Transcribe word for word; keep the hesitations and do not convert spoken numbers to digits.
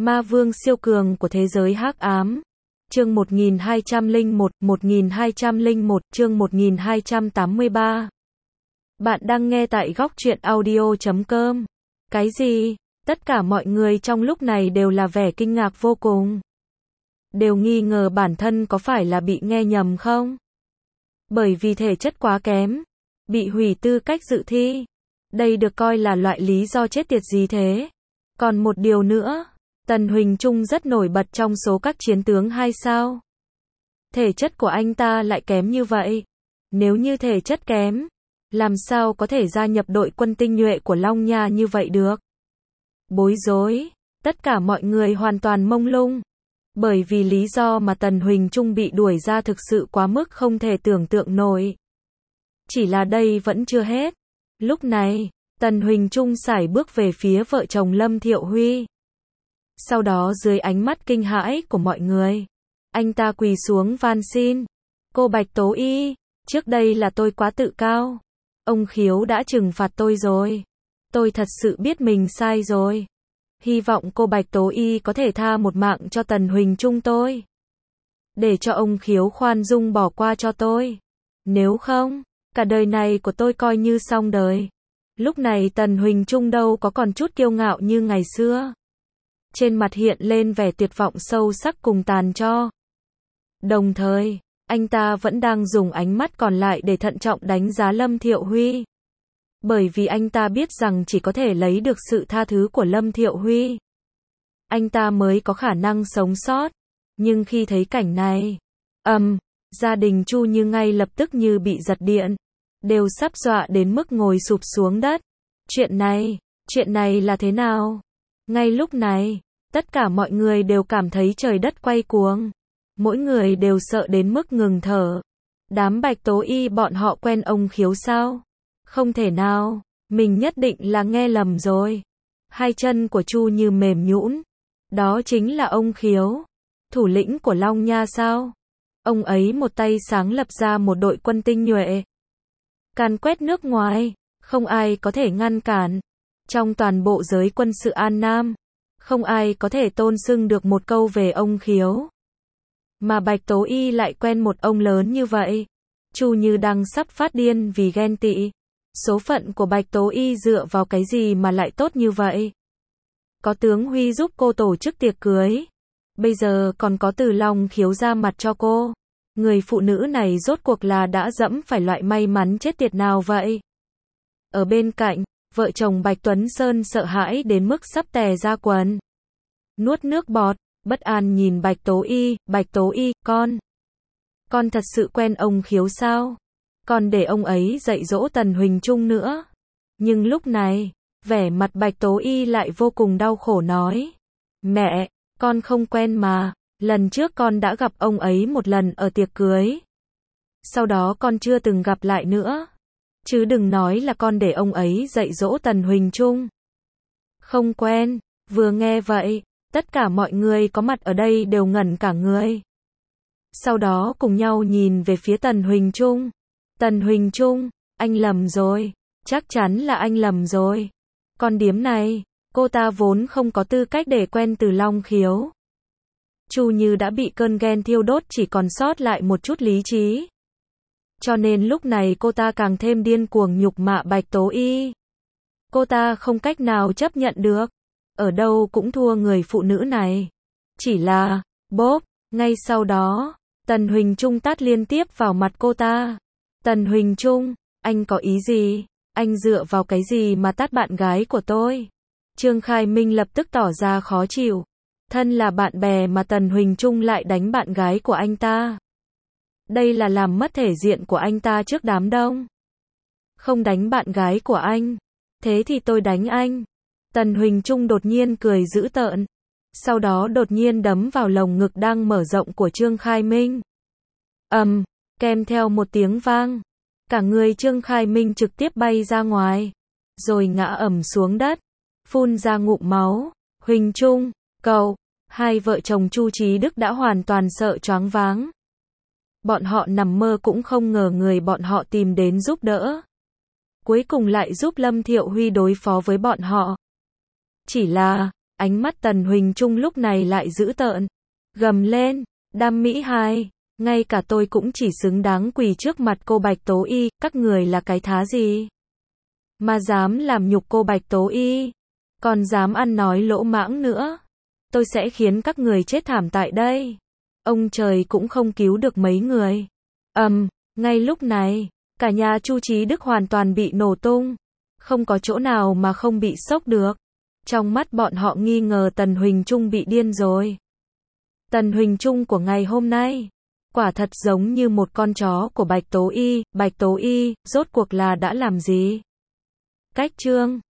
Ma vương siêu cường của thế giới hắc ám. Chương một nghìn hai trăm lẻ một, một nghìn hai trăm lẻ một, chương một nghìn hai trăm tám mươi ba. Bạn đang nghe tại góc truyện audio chấm com. Cái gì? Tất cả mọi người trong lúc này đều là vẻ kinh ngạc vô cùng. Đều nghi ngờ bản thân có phải là bị nghe nhầm không? Bởi vì thể chất quá kém, bị hủy tư cách dự thi. Đây được coi là loại lý do chết tiệt gì thế? Còn một điều nữa, Tần Huỳnh Trung rất nổi bật trong số các chiến tướng hai sao. Thể chất của anh ta lại kém như vậy. Nếu như thể chất kém, làm sao có thể gia nhập đội quân tinh nhuệ của Long Nha như vậy được? Bối rối, tất cả mọi người hoàn toàn mông lung. Bởi vì lý do mà Tần Huỳnh Trung bị đuổi ra thực sự quá mức không thể tưởng tượng nổi. Chỉ là đây vẫn chưa hết. Lúc này, Tần Huỳnh Trung sải bước về phía vợ chồng Lâm Thiệu Huy. Sau đó dưới ánh mắt kinh hãi của mọi người, anh ta quỳ xuống van xin. Cô Bạch Tố Y, trước đây là tôi quá tự cao. Ông Khiếu đã trừng phạt tôi rồi. Tôi thật sự biết mình sai rồi. Hy vọng cô Bạch Tố Y có thể tha một mạng cho Tần Huỳnh Trung tôi. Để cho ông Khiếu khoan dung bỏ qua cho tôi. Nếu không, cả đời này của tôi coi như xong đời. Lúc này Tần Huỳnh Trung đâu có còn chút kiêu ngạo như ngày xưa. Trên mặt hiện lên vẻ tuyệt vọng sâu sắc cùng tàn tro. Đồng thời, anh ta vẫn đang dùng ánh mắt còn lại để thận trọng đánh giá Lâm Thiệu Huy. Bởi vì anh ta biết rằng chỉ có thể lấy được sự tha thứ của Lâm Thiệu Huy, anh ta mới có khả năng sống sót. Nhưng khi thấy cảnh này, ầm, um, gia đình Chu Như ngay lập tức như bị giật điện, đều sắp dọa đến mức ngồi sụp xuống đất. Chuyện này, chuyện này là thế nào? Ngay lúc này, tất cả mọi người đều cảm thấy trời đất quay cuồng. Mỗi người đều sợ đến mức ngừng thở. Đám Bạch Tố Y bọn họ quen ông Khiếu sao? Không thể nào, mình nhất định là nghe lầm rồi. Hai chân của Chu Như mềm nhũn. Đó chính là ông Khiếu, thủ lĩnh của Long Nha sao? Ông ấy một tay sáng lập ra một đội quân tinh nhuệ, càn quét nước ngoài, không ai có thể ngăn cản. Trong toàn bộ giới quân sự An Nam, không ai có thể tôn xưng được một câu về ông Khiếu. Mà Bạch Tố Y lại quen một ông lớn như vậy. Chu Như đang sắp phát điên vì ghen tị. Số phận của Bạch Tố Y dựa vào cái gì mà lại tốt như vậy? Có tướng Huy giúp cô tổ chức tiệc cưới. Bây giờ còn có Từ Long Khiếu ra mặt cho cô. Người phụ nữ này rốt cuộc là đã dẫm phải loại may mắn chết tiệt nào vậy? Ở bên cạnh, vợ chồng Bạch Tuấn Sơn sợ hãi đến mức sắp tè ra quần. Nuốt nước bọt, bất an nhìn Bạch Tố Y. Bạch Tố Y, con. Con thật sự quen ông Khiếu sao? Còn để ông ấy dạy dỗ Tần Huỳnh Trung nữa. Nhưng lúc này, vẻ mặt Bạch Tố Y lại vô cùng đau khổ nói. Mẹ, con không quen mà. Lần trước con đã gặp ông ấy một lần ở tiệc cưới. Sau đó con chưa từng gặp lại nữa. Chứ đừng nói là con để ông ấy dạy dỗ Tần Huỳnh Trung. Không quen. Vừa nghe vậy, tất cả mọi người có mặt ở đây đều ngẩn cả người. Sau đó cùng nhau nhìn về phía Tần Huỳnh Trung. Tần Huỳnh Trung, anh lầm rồi. Chắc chắn là anh lầm rồi. Con điếm này, cô ta vốn không có tư cách để quen Từ Long Khiếu. Chu Như đã bị cơn ghen thiêu đốt chỉ còn sót lại một chút lý trí. Cho nên lúc này cô ta càng thêm điên cuồng nhục mạ Bạch Tố Y. Cô ta không cách nào chấp nhận được. Ở đâu cũng thua người phụ nữ này. Chỉ là, bốp, ngay sau đó, Tần Huỳnh Trung tát liên tiếp vào mặt cô ta. Tần Huỳnh Trung, anh có ý gì? Anh dựa vào cái gì mà tát bạn gái của tôi? Trương Khai Minh lập tức tỏ ra khó chịu. Thân là bạn bè mà Tần Huỳnh Trung lại đánh bạn gái của anh ta. Đây là làm mất thể diện của anh ta trước đám đông. Không đánh bạn gái của anh. Thế thì tôi đánh anh. Tần Huỳnh Trung đột nhiên cười dữ tợn. Sau đó đột nhiên đấm vào lồng ngực đang mở rộng của Trương Khai Minh. ầm, um, kèm theo một tiếng vang. Cả người Trương Khai Minh trực tiếp bay ra ngoài. Rồi ngã ầm xuống đất. Phun ra ngụm máu. Huỳnh Trung, cậu. Hai vợ chồng Chu Chí Đức đã hoàn toàn sợ choáng váng. Bọn họ nằm mơ cũng không ngờ người bọn họ tìm đến giúp đỡ. Cuối cùng lại giúp Lâm Thiệu Huy đối phó với bọn họ. Chỉ là, Ánh mắt Tần Huỳnh Trung lúc này lại dữ tợn. Gầm lên, Đam Mỹ Hai, ngay cả tôi cũng chỉ xứng đáng quỳ trước mặt cô Bạch Tố Y, các người là cái thá gì? Mà dám làm nhục cô Bạch Tố Y, còn dám ăn nói lỗ mãng nữa. Tôi sẽ khiến các người chết thảm tại đây. Ông trời cũng không cứu được mấy người. Ầm, um, ngay lúc này, cả nhà Chu Chí Đức hoàn toàn bị nổ tung. Không có chỗ nào mà không bị sốc được. Trong mắt bọn họ nghi ngờ Tần Huỳnh Trung bị điên rồi. Tần Huỳnh Trung của ngày hôm nay, quả thật giống như một con chó của Bạch Tố Y. Bạch Tố Y, rốt cuộc là đã làm gì? Cách chương